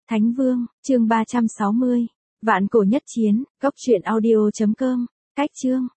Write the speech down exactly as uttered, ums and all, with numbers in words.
Thánh Vương, chương ba trăm sáu mươi. Vạn cổ nhất chiến, góc truyện audio chấm com. Cách chương.